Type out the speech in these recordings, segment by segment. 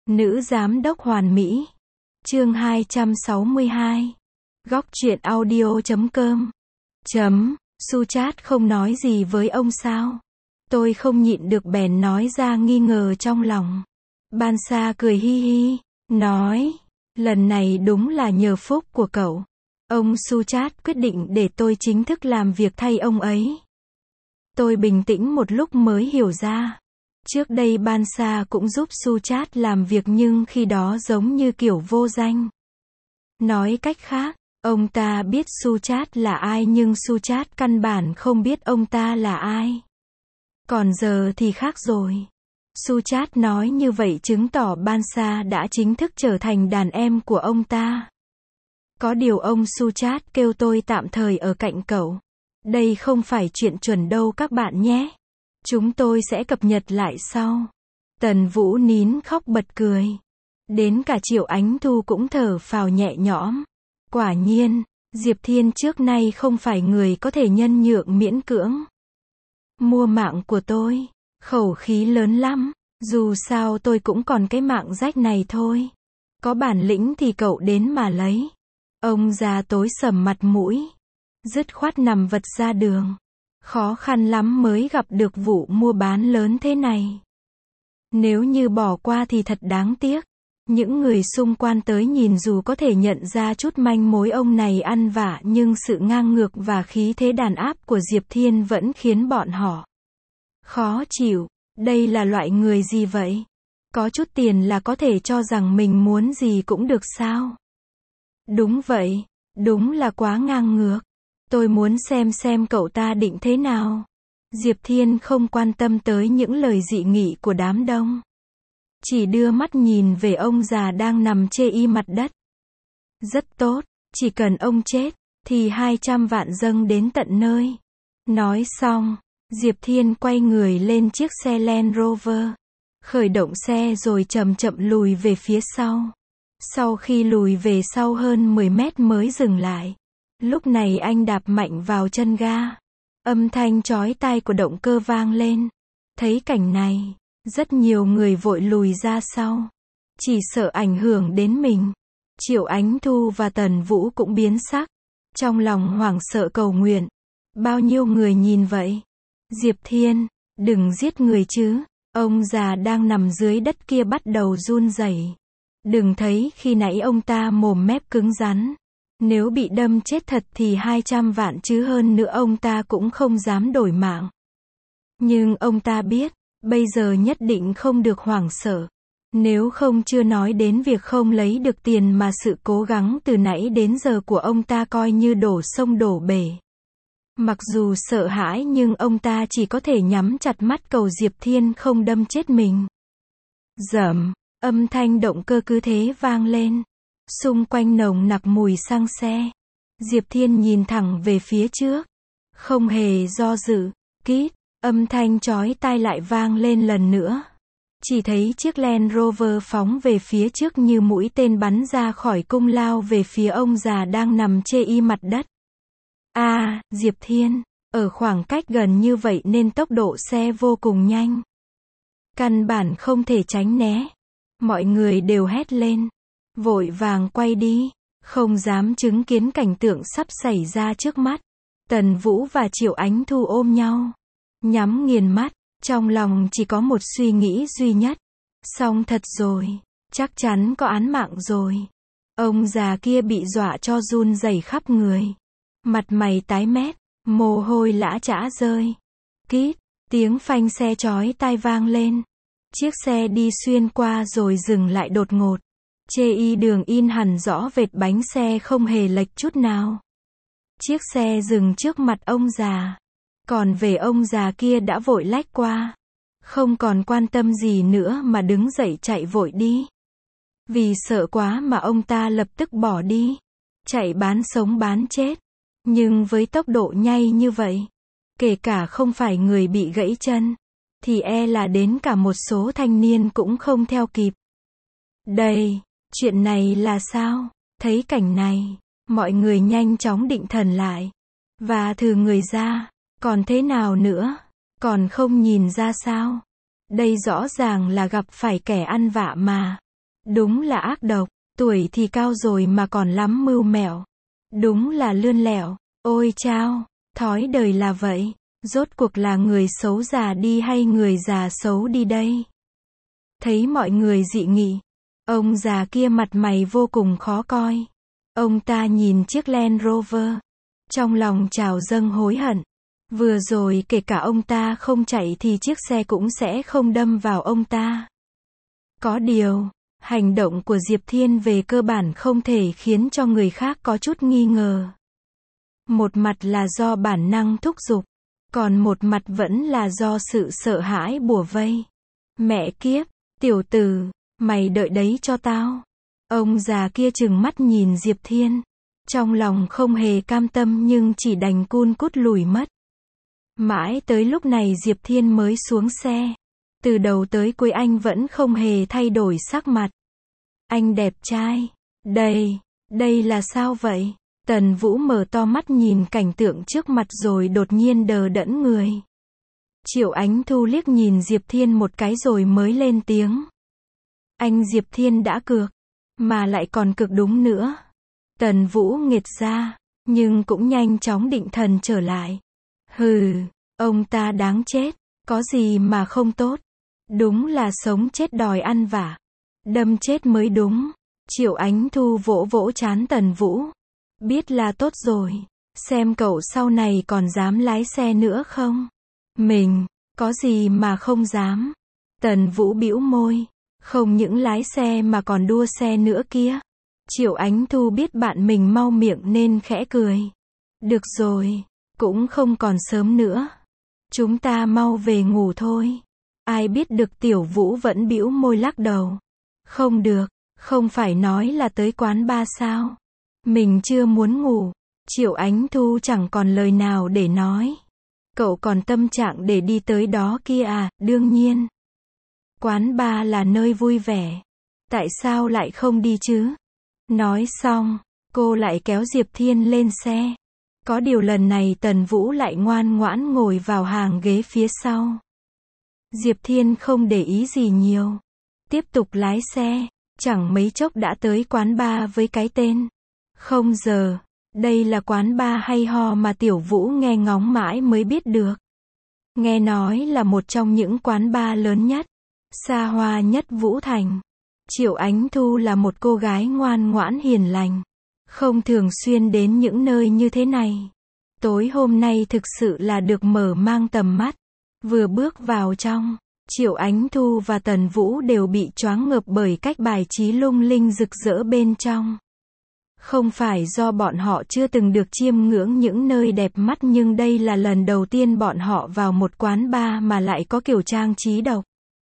Nữ giám đốc hoàn mỹ. Chương 262. Góc truyện audio.com. Suchat không nói gì với ông sao? Tôi không nhịn được bèn nói ra nghi ngờ trong lòng. Bansa cười hi hi, nói, lần này đúng là nhờ phúc của cậu. Ông Suchat quyết định để tôi chính thức làm việc thay ông ấy. Tôi bình tĩnh một lúc mới hiểu ra. Trước đây Bansa cũng giúp Suchat làm việc nhưng khi đó giống như kiểu vô danh. Nói cách khác, ông ta biết Suchat là ai nhưng Suchat căn bản không biết ông ta là ai. Còn giờ thì khác rồi. Suchat nói như vậy chứng tỏ Bansa đã chính thức trở thành đàn em của ông ta. Có điều ông Suchat kêu tôi tạm thời ở cạnh cậu. Đây không phải chuyện chuẩn đâu các bạn nhé. Chúng tôi sẽ cập nhật lại sau. Tần Vũ nín khóc bật cười. Đến cả Triệu Ánh Thu cũng thở phào nhẹ nhõm. Quả nhiên, Diệp Thiên trước nay không phải người có thể nhân nhượng miễn cưỡng. Mua mạng của tôi, khẩu khí lớn lắm, dù sao tôi cũng còn cái mạng rách này thôi. Có bản lĩnh thì cậu đến mà lấy. Ông già tối sầm mặt mũi, dứt khoát nằm vật ra đường. Khó khăn lắm mới gặp được vụ mua bán lớn thế này. Nếu như bỏ qua thì thật đáng tiếc. Những người xung quanh tới nhìn dù có thể nhận ra chút manh mối ông này ăn vạ nhưng sự ngang ngược và khí thế đàn áp của Diệp Thiên vẫn khiến bọn họ khó chịu. Đây là loại người gì vậy? Có chút tiền là có thể cho rằng mình muốn gì cũng được sao? Đúng vậy, đúng là quá ngang ngược. Tôi muốn xem cậu ta định thế nào. Diệp Thiên không quan tâm tới những lời dị nghị của đám đông. Chỉ đưa mắt nhìn về ông già đang nằm chê y mặt đất. Rất tốt, chỉ cần ông chết, thì 200 vạn dâng đến tận nơi. Nói xong, Diệp Thiên quay người lên chiếc xe Land Rover. Khởi động xe rồi chậm chậm lùi về phía sau. Sau khi lùi về sau hơn 10 mét mới dừng lại. Lúc này anh đạp mạnh vào chân ga. Âm thanh chói tai của động cơ vang lên. Thấy cảnh này, rất nhiều người vội lùi ra sau. Chỉ sợ ảnh hưởng đến mình. Triệu Ánh Thu và Tần Vũ cũng biến sắc. Trong lòng hoảng sợ cầu nguyện. Bao nhiêu người nhìn vậy? Diệp Thiên, đừng giết người chứ. Ông già đang nằm dưới đất kia bắt đầu run rẩy. Đừng thấy khi nãy ông ta mồm mép cứng rắn. Nếu bị đâm chết thật thì 200 vạn chứ hơn nữa ông ta cũng không dám đổi mạng. Nhưng ông ta biết, bây giờ nhất định không được hoảng sợ. Nếu không chưa nói đến việc không lấy được tiền mà sự cố gắng từ nãy đến giờ của ông ta coi như đổ sông đổ bể. Mặc dù sợ hãi nhưng ông ta chỉ có thể nhắm chặt mắt cầu Diệp Thiên không đâm chết mình. Rầm, âm thanh động cơ cứ thế vang lên. Xung quanh nồng nặc mùi xăng xe. Diệp Thiên nhìn thẳng về phía trước. Không hề do dự. Kít, âm thanh chói tai lại vang lên lần nữa. Chỉ thấy chiếc Land Rover phóng về phía trước như mũi tên bắn ra khỏi cung lao về phía ông già đang nằm chê y mặt đất. Diệp Thiên, ở khoảng cách gần như vậy nên tốc độ xe vô cùng nhanh. Căn bản không thể tránh né. Mọi người đều hét lên. Vội vàng quay đi, không dám chứng kiến cảnh tượng sắp xảy ra trước mắt. Tần Vũ và Triệu Ánh Thu ôm nhau, nhắm nghiền mắt, trong lòng chỉ có một suy nghĩ duy nhất. Xong thật rồi, chắc chắn có án mạng rồi. Ông già kia bị dọa cho run rẩy khắp người. Mặt mày tái mét, mồ hôi lã chã rơi. Kít, tiếng phanh xe chói tai vang lên. Chiếc xe đi xuyên qua rồi dừng lại đột ngột. Chê y đường in hẳn rõ vệt bánh xe không hề lệch chút nào. Chiếc xe dừng trước mặt ông già. Còn về ông già kia đã vội lách qua. Không còn quan tâm gì nữa mà đứng dậy chạy vội đi. Vì sợ quá mà ông ta lập tức bỏ đi. Chạy bán sống bán chết. Nhưng với tốc độ nhanh như vậy, kể cả không phải người bị gãy chân, thì e là đến cả một số thanh niên cũng không theo kịp. Đây, chuyện này là sao? Thấy cảnh này, mọi người nhanh chóng định thần lại. Và thừ người ra, còn thế nào nữa? Còn không nhìn ra sao? Đây rõ ràng là gặp phải kẻ ăn vạ mà. Đúng là ác độc, tuổi thì cao rồi mà còn lắm mưu mẹo. Đúng là lươn lẹo, ôi chao, thói đời là vậy. Rốt cuộc là người xấu già đi hay người già xấu đi đây? Thấy mọi người dị nghị. Ông già kia mặt mày vô cùng khó coi. Ông ta nhìn chiếc Land Rover. Trong lòng trào dâng hối hận. Vừa rồi kể cả ông ta không chạy thì chiếc xe cũng sẽ không đâm vào ông ta. Có điều, hành động của Diệp Thiên về cơ bản không thể khiến cho người khác có chút nghi ngờ. Một mặt là do bản năng thúc giục, còn một mặt vẫn là do sự sợ hãi bủa vây. Mẹ kiếp, tiểu tử, mày đợi đấy cho tao. Ông già kia trừng mắt nhìn Diệp Thiên. Trong lòng không hề cam tâm nhưng chỉ đành cun cút lùi mất. Mãi tới lúc này Diệp Thiên mới xuống xe. Từ đầu tới cuối anh vẫn không hề thay đổi sắc mặt. Anh đẹp trai. Đây là sao vậy? Tần Vũ mở to mắt nhìn cảnh tượng trước mặt rồi đột nhiên đờ đẫn người. Triệu Ánh Thu liếc nhìn Diệp Thiên một cái rồi mới lên tiếng. Anh Diệp Thiên đã cược, mà lại còn cực đúng nữa. Tần Vũ nghệt ra, nhưng cũng nhanh chóng định thần trở lại. Hừ, ông ta đáng chết, có gì mà không tốt. Đúng là sống chết đòi ăn vả. Đâm chết mới đúng. Triệu Ánh Thu vỗ vỗ trán Tần Vũ. Biết là tốt rồi. Xem cậu sau này còn dám lái xe nữa không? Mình, có gì mà không dám. Tần Vũ bĩu môi. Không những lái xe mà còn đua xe nữa kia. Triệu Ánh Thu biết bạn mình mau miệng nên khẽ cười. Được rồi, cũng không còn sớm nữa. Chúng ta mau về ngủ thôi. Ai biết được Tiểu Vũ vẫn bĩu môi lắc đầu. Không được, không phải nói là tới quán bar sao? Mình chưa muốn ngủ. Triệu Ánh Thu chẳng còn lời nào để nói. Cậu còn tâm trạng để đi tới đó kia à? Đương nhiên. Quán bar là nơi vui vẻ. Tại sao lại không đi chứ? Nói xong, cô lại kéo Diệp Thiên lên xe. Có điều lần này Tần Vũ lại ngoan ngoãn ngồi vào hàng ghế phía sau. Diệp Thiên không để ý gì nhiều. Tiếp tục lái xe. Chẳng mấy chốc đã tới quán bar với cái tên. Không giờ. Đây là quán bar hay ho mà Tiểu Vũ nghe ngóng mãi mới biết được. Nghe nói là một trong những quán bar lớn nhất, xa hoa nhất Vũ Thành. Triệu Ánh Thu là một cô gái ngoan ngoãn hiền lành. Không thường xuyên đến những nơi như thế này. Tối hôm nay thực sự là được mở mang tầm mắt. Vừa bước vào trong, Triệu Ánh Thu và Tần Vũ đều bị choáng ngợp bởi cách bài trí lung linh rực rỡ bên trong. Không phải do bọn họ chưa từng được chiêm ngưỡng những nơi đẹp mắt nhưng đây là lần đầu tiên bọn họ vào một quán bar mà lại có kiểu trang trí độc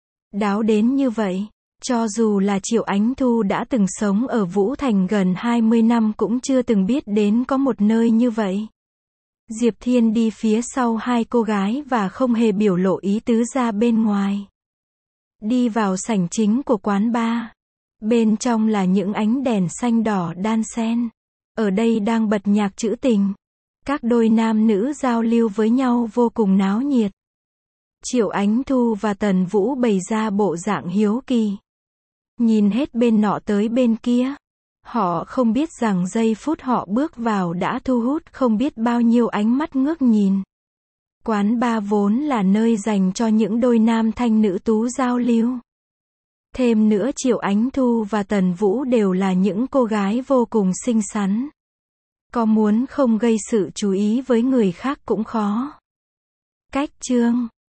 đáo đến như vậy. Cho dù là Triệu Ánh Thu đã từng sống ở Vũ Thành gần 20 năm cũng chưa từng biết đến có một nơi như vậy. Diệp Thiên đi phía sau hai cô gái và không hề biểu lộ ý tứ ra bên ngoài. Đi vào sảnh chính của quán bar. Bên trong là những ánh đèn xanh đỏ đan xen. Ở đây đang bật nhạc trữ tình. Các đôi nam nữ giao lưu với nhau vô cùng náo nhiệt. Triệu Ánh Thu và Tần Vũ bày ra bộ dạng hiếu kỳ. Nhìn hết bên nọ tới bên kia. Họ không biết rằng giây phút họ bước vào đã thu hút không biết bao nhiêu ánh mắt ngước nhìn. Quán bar vốn là nơi dành cho những đôi nam thanh nữ tú giao lưu. Thêm nữa Triệu Ánh Thu và Tần Vũ đều là những cô gái vô cùng xinh xắn. Có muốn không gây sự chú ý với người khác cũng khó. Cách chương